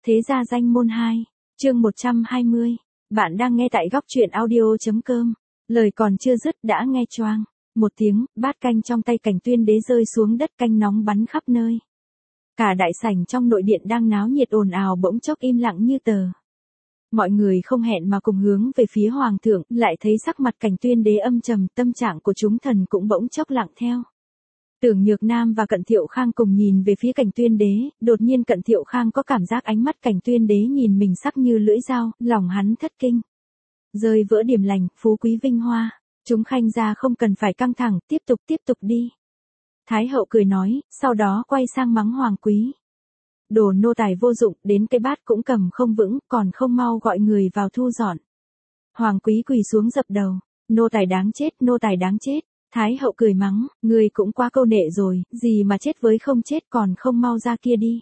Thế gia danh môn 2, chương 120. Bạn đang nghe tại góc truyện audio.com. Lời còn chưa dứt đã nghe choang một tiếng, bát canh trong tay Cảnh Tuyên Đế rơi xuống đất, canh nóng bắn khắp nơi. Cả đại sảnh trong nội điện đang náo nhiệt ồn ào bỗng chốc im lặng như tờ. Mọi người không hẹn mà cùng hướng về phía hoàng thượng, lại thấy sắc mặt Cảnh Tuyên Đế âm trầm, tâm trạng của chúng thần cũng bỗng chốc lặng theo. Tưởng Nhược Nam và Cận Thiệu Khang cùng nhìn về phía Cảnh Tuyên Đế, đột nhiên Cận Thiệu Khang có cảm giác ánh mắt Cảnh Tuyên Đế nhìn mình sắc như lưỡi dao, lòng hắn thất kinh. Rơi vỡ điểm lành, phú quý vinh hoa, chúng khanh gia không cần phải căng thẳng, tiếp tục đi. Thái hậu cười nói, sau đó quay sang mắng Hoàng Quý. Đồ nô tài vô dụng, đến cái bát cũng cầm không vững, còn không mau gọi người vào thu dọn. Hoàng Quý quỳ xuống dập đầu, nô tài đáng chết, nô tài đáng chết. Thái hậu cười mắng, người cũng quá câu nệ rồi, gì mà chết với không chết, còn không mau ra kia đi.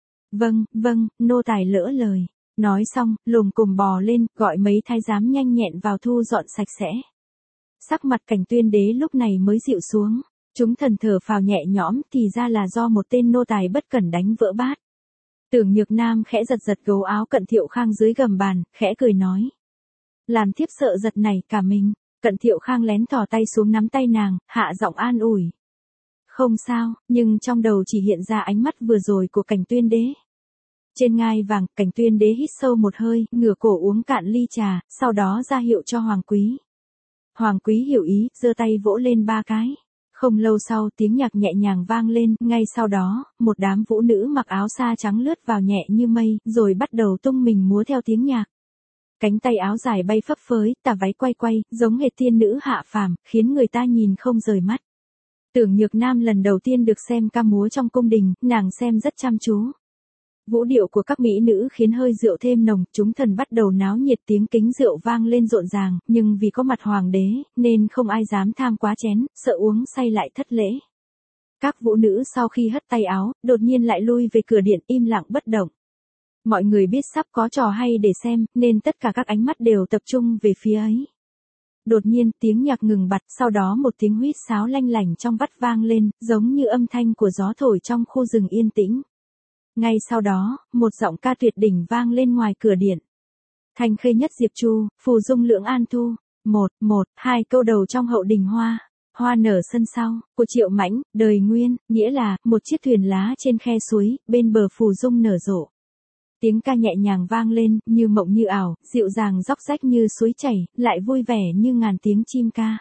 Vâng, nô tài lỡ lời. Nói xong, lồm cồm bò lên, gọi mấy thái giám nhanh nhẹn vào thu dọn sạch sẽ. Sắc mặt Cảnh Tuyên Đế lúc này mới dịu xuống. Chúng thần thở phào nhẹ nhõm, thì ra là do một tên nô tài bất cẩn đánh vỡ bát. Tưởng Nhược Nam khẽ giật gấu áo Cận Thiệu Khang dưới gầm bàn, khẽ cười nói. Làm thiếp sợ giật nảy cả mình. Cận Thiệu Khang lén thò tay xuống nắm tay nàng, hạ giọng an ủi. Không sao, nhưng trong đầu chỉ hiện ra ánh mắt vừa rồi của Cảnh Tuyên Đế. Trên ngai vàng, Cảnh Tuyên Đế hít sâu một hơi, ngửa cổ uống cạn ly trà, sau đó ra hiệu cho Hoàng Quý. Hoàng Quý hiểu ý, giơ tay vỗ lên 3 cái. Không lâu sau tiếng nhạc nhẹ nhàng vang lên, ngay sau đó, một đám vũ nữ mặc áo sa trắng lướt vào nhẹ như mây, rồi bắt đầu tung mình múa theo tiếng nhạc. Cánh tay áo dài bay phấp phới, tà váy quay, giống hệt tiên nữ hạ phàm, khiến người ta nhìn không rời mắt. Tưởng Nhược Nam lần đầu tiên được xem ca múa trong cung đình, nàng xem rất chăm chú. Vũ điệu của các mỹ nữ khiến hơi rượu thêm nồng, chúng thần bắt đầu náo nhiệt, tiếng kính rượu vang lên rộn ràng, nhưng vì có mặt hoàng đế, nên không ai dám tham quá chén, sợ uống say lại thất lễ. Các vũ nữ sau khi hất tay áo, đột nhiên lại lui về cửa điện im lặng bất động. Mọi người biết sắp có trò hay để xem, nên tất cả các ánh mắt đều tập trung về phía ấy. Đột nhiên tiếng nhạc ngừng bặt, sau đó một tiếng huýt sáo lanh lảnh trong vắt vang lên, giống như âm thanh của gió thổi trong khu rừng yên tĩnh. Ngay sau đó, một giọng ca tuyệt đỉnh vang lên ngoài cửa điện. Thanh khê nhất diệp chu, phù dung lưỡng an thu. 1, 2 câu đầu trong hậu đình hoa. Hoa nở sân sau, của Triệu Mãnh, đời nguyên, nghĩa là, một chiếc thuyền lá trên khe suối, bên bờ phù dung nở rộ. Tiếng ca nhẹ nhàng vang lên, như mộng như ảo, dịu dàng róc rách như suối chảy, lại vui vẻ như ngàn tiếng chim ca.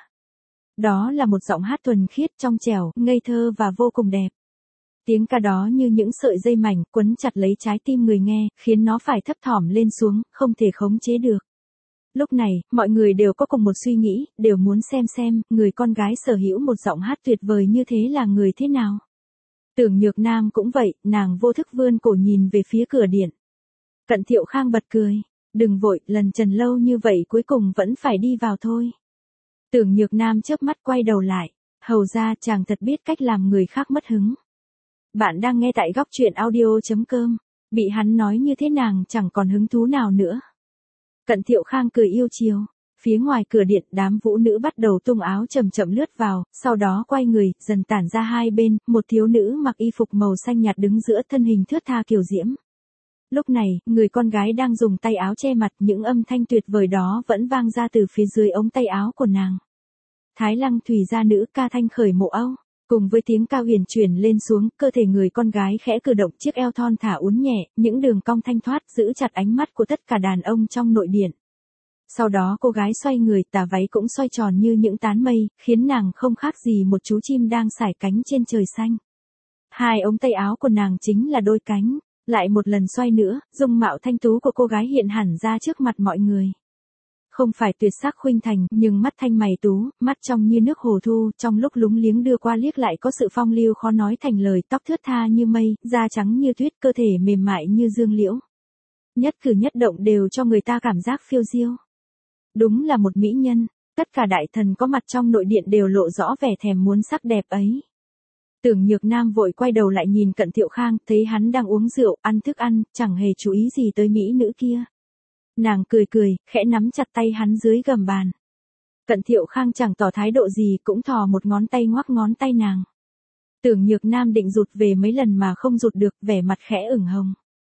Đó là một giọng hát thuần khiết trong trẻo, ngây thơ và vô cùng đẹp. Tiếng ca đó như những sợi dây mảnh, quấn chặt lấy trái tim người nghe, khiến nó phải thấp thỏm lên xuống, không thể khống chế được. Lúc này, mọi người đều có cùng một suy nghĩ, đều muốn xem, người con gái sở hữu một giọng hát tuyệt vời như thế là người thế nào. Tưởng Nhược Nam cũng vậy, nàng vô thức vươn cổ nhìn về phía cửa điện. Cận Thiệu Khang bật cười, đừng vội, lần trần lâu như vậy cuối cùng vẫn phải đi vào thôi. Tưởng Nhược Nam chớp mắt quay đầu lại, hầu ra chàng thật biết cách làm người khác mất hứng. Bạn đang nghe tại góc truyện audio.com, bị hắn nói như thế nàng chẳng còn hứng thú nào nữa. Cận Thiệu Khang cười yêu chiều, phía ngoài cửa điện đám vũ nữ bắt đầu tung áo chậm lướt vào, sau đó quay người, dần tản ra hai bên, một thiếu nữ mặc y phục màu xanh nhạt đứng giữa, thân hình thướt tha kiều diễm. Lúc này, người con gái đang dùng tay áo che mặt, những âm thanh tuyệt vời đó vẫn vang ra từ phía dưới ống tay áo của nàng. Thái Lăng Thủy gia nữ ca thanh khởi mộ âu, cùng với tiếng ca huyền chuyển lên xuống, cơ thể người con gái khẽ cử động, chiếc eo thon thả uốn nhẹ, những đường cong thanh thoát giữ chặt ánh mắt của tất cả đàn ông trong nội điện. Sau đó cô gái xoay người, tà váy cũng xoay tròn như những tán mây, khiến nàng không khác gì một chú chim đang sải cánh trên trời xanh. Hai ống tay áo của nàng chính là đôi cánh. Lại một lần xoay nữa, dung mạo thanh tú của cô gái hiện hẳn ra trước mặt mọi người. Không phải tuyệt sắc khuynh thành, nhưng mắt thanh mày tú, mắt trong như nước hồ thu, trong lúc lúng liếng đưa qua liếc lại có sự phong lưu khó nói thành lời, tóc thướt tha như mây, da trắng như tuyết, cơ thể mềm mại như dương liễu. Nhất cử nhất động đều cho người ta cảm giác phiêu diêu. Đúng là một mỹ nhân, tất cả đại thần có mặt trong nội điện đều lộ rõ vẻ thèm muốn sắc đẹp ấy. Tưởng Nhược Nam vội quay đầu lại nhìn Cận Thiệu Khang, thấy hắn đang uống rượu, ăn thức ăn, chẳng hề chú ý gì tới mỹ nữ kia. Nàng cười, khẽ nắm chặt tay hắn dưới gầm bàn. Cận Thiệu Khang chẳng tỏ thái độ gì, cũng thò một ngón tay ngoắc ngón tay nàng. Tưởng Nhược Nam định rụt về mấy lần mà không rụt được, vẻ mặt khẽ ửng hồng.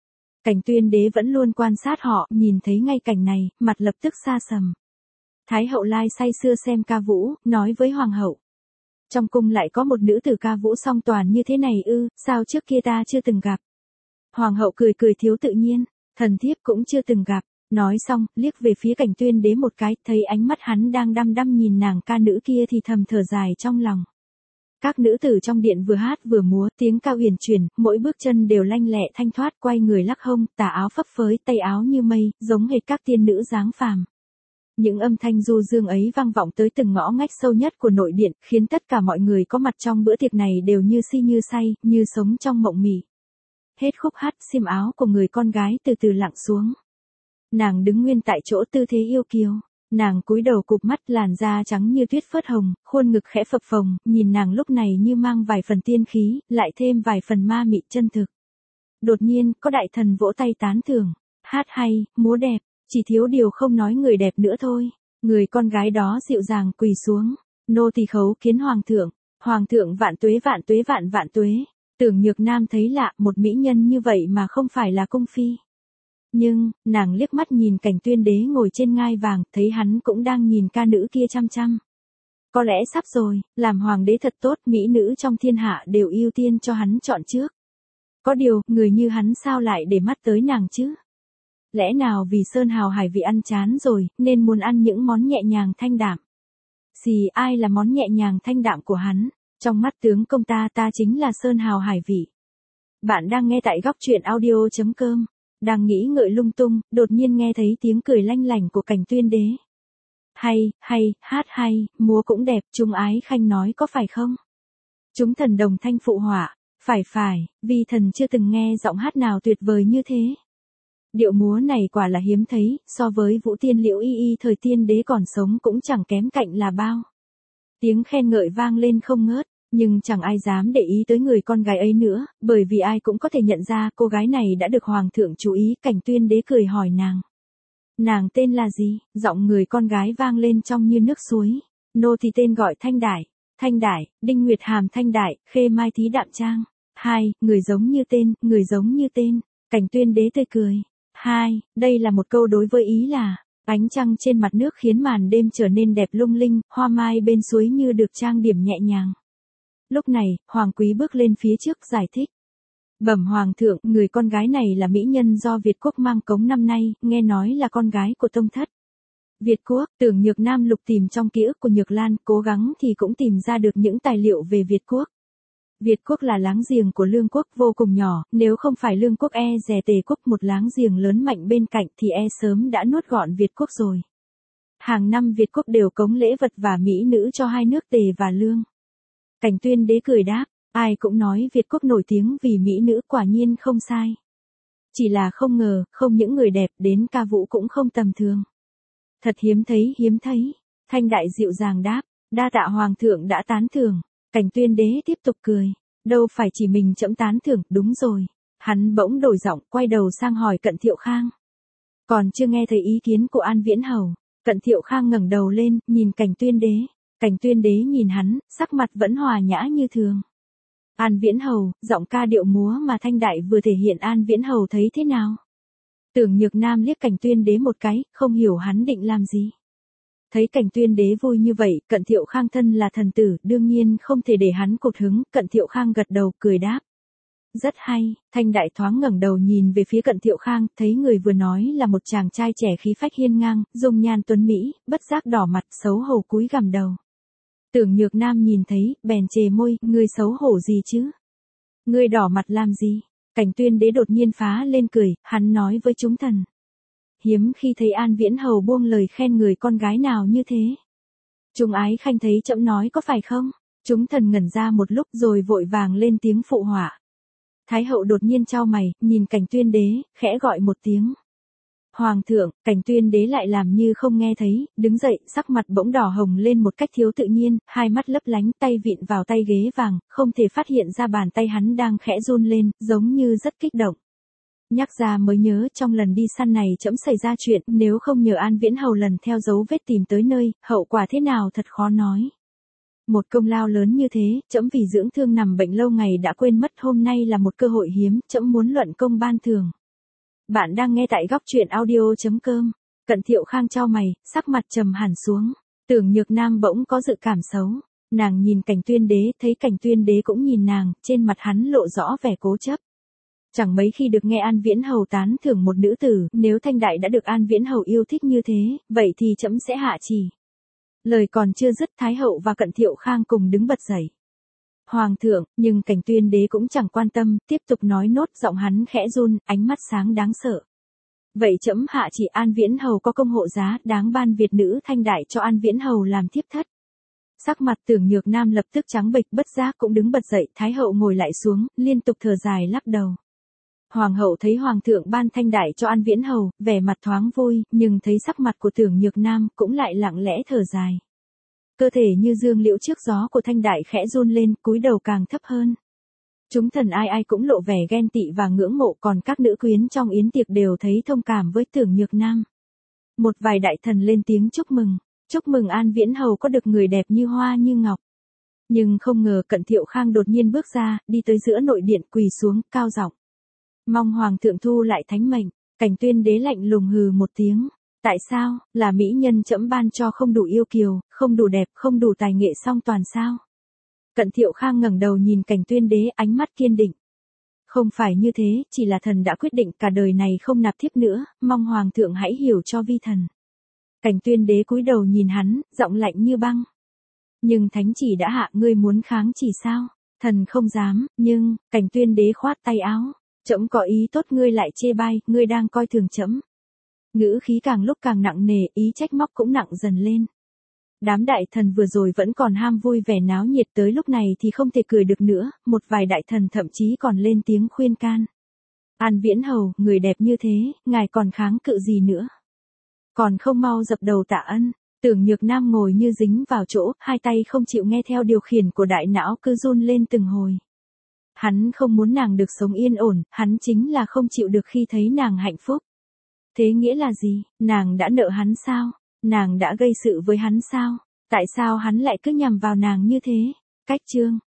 Cảnh Tuyên Đế vẫn luôn quan sát họ, nhìn thấy ngay cảnh này, mặt lập tức xa sầm. Thái hậu Lai say sưa xem ca vũ, nói với hoàng hậu. Trong cung lại có một nữ tử ca vũ song toàn như thế này ư, sao trước kia ta chưa từng gặp. Hoàng hậu cười cười thiếu tự nhiên, thần thiếp cũng chưa từng gặp. Nói xong, liếc về phía Cảnh Tuyên Đế một cái, thấy ánh mắt hắn đang đăm đăm nhìn nàng ca nữ kia thì thầm thở dài trong lòng. Các nữ tử trong điện vừa hát vừa múa, tiếng ca huyền chuyển, mỗi bước chân đều lanh lẹ thanh thoát, quay người lắc hông, tà áo phấp phới, tay áo như mây, giống hệt các tiên nữ dáng phàm. Những âm thanh du dương ấy vang vọng tới từng ngõ ngách sâu nhất của nội điện, khiến tất cả mọi người có mặt trong bữa tiệc này đều như si như say, như sống trong mộng mị. Hết khúc hát, xiêm áo của người con gái từ từ lặng xuống. Nàng đứng nguyên tại chỗ tư thế yêu kiều. Nàng cúi đầu cụp mắt, làn da trắng như tuyết phớt hồng, khuôn ngực khẽ phập phồng, nhìn nàng lúc này như mang vài phần tiên khí, lại thêm vài phần ma mị chân thực. Đột nhiên, có đại thần vỗ tay tán thưởng. Hát hay, múa đẹp, chỉ thiếu điều không nói người đẹp nữa thôi. Người con gái đó dịu dàng quỳ xuống. Nô tỳ khấu kiến hoàng thượng. Hoàng thượng vạn tuế vạn tuế vạn vạn tuế. Tưởng Nhược Nam thấy lạ, một mỹ nhân như vậy mà không phải là cung phi. Nhưng, nàng liếc mắt nhìn Cảnh Tuyên Đế ngồi trên ngai vàng, thấy hắn cũng đang nhìn ca nữ kia chăm chăm. Có lẽ sắp rồi, làm hoàng đế thật tốt, mỹ nữ trong thiên hạ đều ưu tiên cho hắn chọn trước. Có điều, người như hắn sao lại để mắt tới nàng chứ? Lẽ nào vì sơn hào hải vị ăn chán rồi, nên muốn ăn những món nhẹ nhàng thanh đạm? Xì, ai là món nhẹ nhàng thanh đạm của hắn? Trong mắt tướng công ta chính là sơn hào hải vị. Bạn đang nghe tại góc truyện audio.com. Đang nghĩ ngợi lung tung, đột nhiên nghe thấy tiếng cười lanh lảnh của Cảnh Tuyên Đế. Hay, hát hay, múa cũng đẹp, Trung Ái Khanh nói có phải không? Chúng thần đồng thanh phụ họa, phải, vì thần chưa từng nghe giọng hát nào tuyệt vời như thế. Điệu múa này quả là hiếm thấy, so với Vũ Tiên Liễu Y thời Tiên Đế còn sống cũng chẳng kém cạnh là bao. Tiếng khen ngợi vang lên không ngớt. Nhưng chẳng ai dám để ý tới người con gái ấy nữa, bởi vì ai cũng có thể nhận ra cô gái này đã được hoàng thượng chú ý. Cảnh Tuyên Đế cười hỏi nàng. Nàng tên là gì? Giọng người con gái vang lên trong như nước suối. Nô thì tên gọi Thanh Đại, Đinh Nguyệt Hàm Thanh Đại, Khê Mai Thí Đạm Trang. Hai, người giống như tên. Cảnh Tuyên Đế tươi cười. Hai, đây là một câu đối với ý là, ánh trăng trên mặt nước khiến màn đêm trở nên đẹp lung linh, hoa mai bên suối như được trang điểm nhẹ nhàng. Lúc này, Hoàng Quý bước lên phía trước giải thích. Bẩm Hoàng thượng, người con gái này là mỹ nhân do Việt Quốc mang cống năm nay, nghe nói là con gái của tông thất. Việt Quốc, Tưởng Nhược Nam lục tìm trong ký ức của Nhược Lan, cố gắng thì cũng tìm ra được những tài liệu về Việt Quốc. Việt Quốc là láng giềng của Lương Quốc vô cùng nhỏ, nếu không phải Lương Quốc e dè Tề Quốc một láng giềng lớn mạnh bên cạnh thì sớm đã nuốt gọn Việt Quốc rồi. Hàng năm Việt Quốc đều cống lễ vật và mỹ nữ cho hai nước Tề và Lương. Cảnh Tuyên Đế cười đáp, ai cũng nói Việt Quốc nổi tiếng vì mỹ nữ, quả nhiên không sai. Chỉ là không ngờ, không những người đẹp, đến ca vũ cũng không tầm thường. Thật hiếm thấy. Thanh Đại dịu dàng đáp, đa tạ hoàng thượng đã tán thưởng. Cảnh Tuyên Đế tiếp tục cười, đâu phải chỉ mình trẫm tán thưởng, đúng rồi. Hắn bỗng đổi giọng, quay đầu sang hỏi Cận Thiệu Khang. Còn chưa nghe thấy ý kiến của An Viễn Hầu. Cận Thiệu Khang ngẩng đầu lên, nhìn Cảnh Tuyên Đế. Cảnh Tuyên Đế nhìn hắn, sắc mặt vẫn hòa nhã như thường. An Viễn Hầu, giọng ca điệu múa mà Thanh Đại vừa thể hiện An Viễn Hầu thấy thế nào? Tưởng Nhược Nam liếc Cảnh Tuyên Đế một cái, không hiểu hắn định làm gì. Thấy Cảnh Tuyên Đế vui như vậy, Cận Thiệu Khang thân là thần tử, đương nhiên không thể để hắn cụt hứng. Cận Thiệu Khang gật đầu, cười đáp. Rất hay. Thanh Đại thoáng ngẩng đầu nhìn về phía Cận Thiệu Khang, thấy người vừa nói là một chàng trai trẻ khí phách hiên ngang, dung nhan tuấn mỹ, bất giác đỏ mặt, xấu hổ cúi gằm đầu. Tưởng Nhược Nam nhìn thấy, bèn chề môi, ngươi xấu hổ gì chứ? Ngươi đỏ mặt làm gì? Cảnh Tuyên Đế đột nhiên phá lên cười, hắn nói với chúng thần. Hiếm khi thấy An Viễn Hầu buông lời khen người con gái nào như thế. Trung Ái Khanh thấy trẫm nói có phải không? Chúng thần ngẩn ra một lúc rồi vội vàng lên tiếng phụ họa. Thái hậu đột nhiên chau mày, nhìn Cảnh Tuyên Đế, khẽ gọi một tiếng. Hoàng thượng. Cảnh Tuyên Đế lại làm như không nghe thấy, đứng dậy, sắc mặt bỗng đỏ hồng lên một cách thiếu tự nhiên, hai mắt lấp lánh, tay vịn vào tay ghế vàng, không thể phát hiện ra bàn tay hắn đang khẽ run lên, giống như rất kích động. Nhắc ra mới nhớ, trong lần đi săn này trẫm xảy ra chuyện, nếu không nhờ An Viễn Hầu lần theo dấu vết tìm tới nơi, hậu quả thế nào thật khó nói. Một công lao lớn như thế, trẫm vì dưỡng thương nằm bệnh lâu ngày đã quên mất, hôm nay là một cơ hội hiếm, trẫm muốn luận công ban thưởng. Bạn đang nghe tại góc truyện audio.com. Cận Thiệu Khang chau mày, sắc mặt trầm hẳn xuống. Tưởng Nhược Nam bỗng có dự cảm xấu. Nàng nhìn Cảnh Tuyên Đế, thấy Cảnh Tuyên Đế cũng nhìn nàng, trên mặt hắn lộ rõ vẻ cố chấp. Chẳng mấy khi được nghe An Viễn Hầu tán thưởng một nữ tử, nếu Thanh Đại đã được An Viễn Hầu yêu thích như thế, vậy thì trẫm sẽ hạ chỉ. Lời còn chưa dứt, Thái hậu và Cận Thiệu Khang cùng đứng bật dậy. Hoàng thượng, nhưng Cảnh Tuyên Đế cũng chẳng quan tâm, tiếp tục nói nốt, giọng hắn khẽ run, ánh mắt sáng đáng sợ. Vậy trẫm hạ chỉ An Viễn Hầu có công hộ giá, đáng ban Việt nữ Thanh Đại cho An Viễn Hầu làm thiếp thất. Sắc mặt Tưởng Nhược Nam lập tức trắng bệch, bất giác cũng đứng bật dậy, Thái hậu ngồi lại xuống, liên tục thở dài lắc đầu. Hoàng hậu thấy Hoàng thượng ban Thanh Đại cho An Viễn Hầu, vẻ mặt thoáng vui, nhưng thấy sắc mặt của Tưởng Nhược Nam cũng lại lặng lẽ thở dài. Cơ thể như dương liễu trước gió của Thanh Đại khẽ run lên, cúi đầu càng thấp hơn. Chúng thần ai ai cũng lộ vẻ ghen tị và ngưỡng mộ, còn các nữ quyến trong yến tiệc đều thấy thông cảm với Tưởng Nhược Nam. Một vài đại thần lên tiếng chúc mừng An Viễn Hầu có được người đẹp như hoa như ngọc. Nhưng không ngờ Cận Thiệu Khang đột nhiên bước ra, đi tới giữa nội điện, quỳ xuống, cao giọng. Mong Hoàng thượng thu lại thánh mệnh. Cảnh Tuyên Đế lạnh lùng hừ một tiếng. Tại sao, là mỹ nhân trẫm ban cho không đủ yêu kiều, không đủ đẹp, không đủ tài nghệ song toàn sao? Cận Thiệu Khang ngẩng đầu nhìn Cảnh Tuyên Đế, ánh mắt kiên định. Không phải như thế, chỉ là thần đã quyết định cả đời này không nạp thiếp nữa, mong Hoàng thượng hãy hiểu cho vi thần. Cảnh Tuyên Đế cúi đầu nhìn hắn, giọng lạnh như băng. Nhưng thánh chỉ đã hạ, ngươi muốn kháng chỉ sao? Thần không dám, nhưng, Cảnh Tuyên Đế khoát tay áo. Trẫm có ý tốt, ngươi lại chê bai, ngươi đang coi thường trẫm. Ngữ khí càng lúc càng nặng nề, ý trách móc cũng nặng dần lên. Đám đại thần vừa rồi vẫn còn ham vui vẻ náo nhiệt, tới lúc này thì không thể cười được nữa, một vài đại thần thậm chí còn lên tiếng khuyên can. An Viễn Hầu, người đẹp như thế, ngài còn kháng cự gì nữa? Còn không mau dập đầu tạ ân. Tưởng Nhược Nam ngồi như dính vào chỗ, hai tay không chịu nghe theo điều khiển của đại não cứ run lên từng hồi. Hắn không muốn nàng được sống yên ổn, hắn chính là không chịu được khi thấy nàng hạnh phúc. Thế nghĩa là gì? Nàng đã nợ hắn sao? Nàng đã gây sự với hắn sao? Tại sao hắn lại cứ nhằm vào nàng như thế? Cách chương.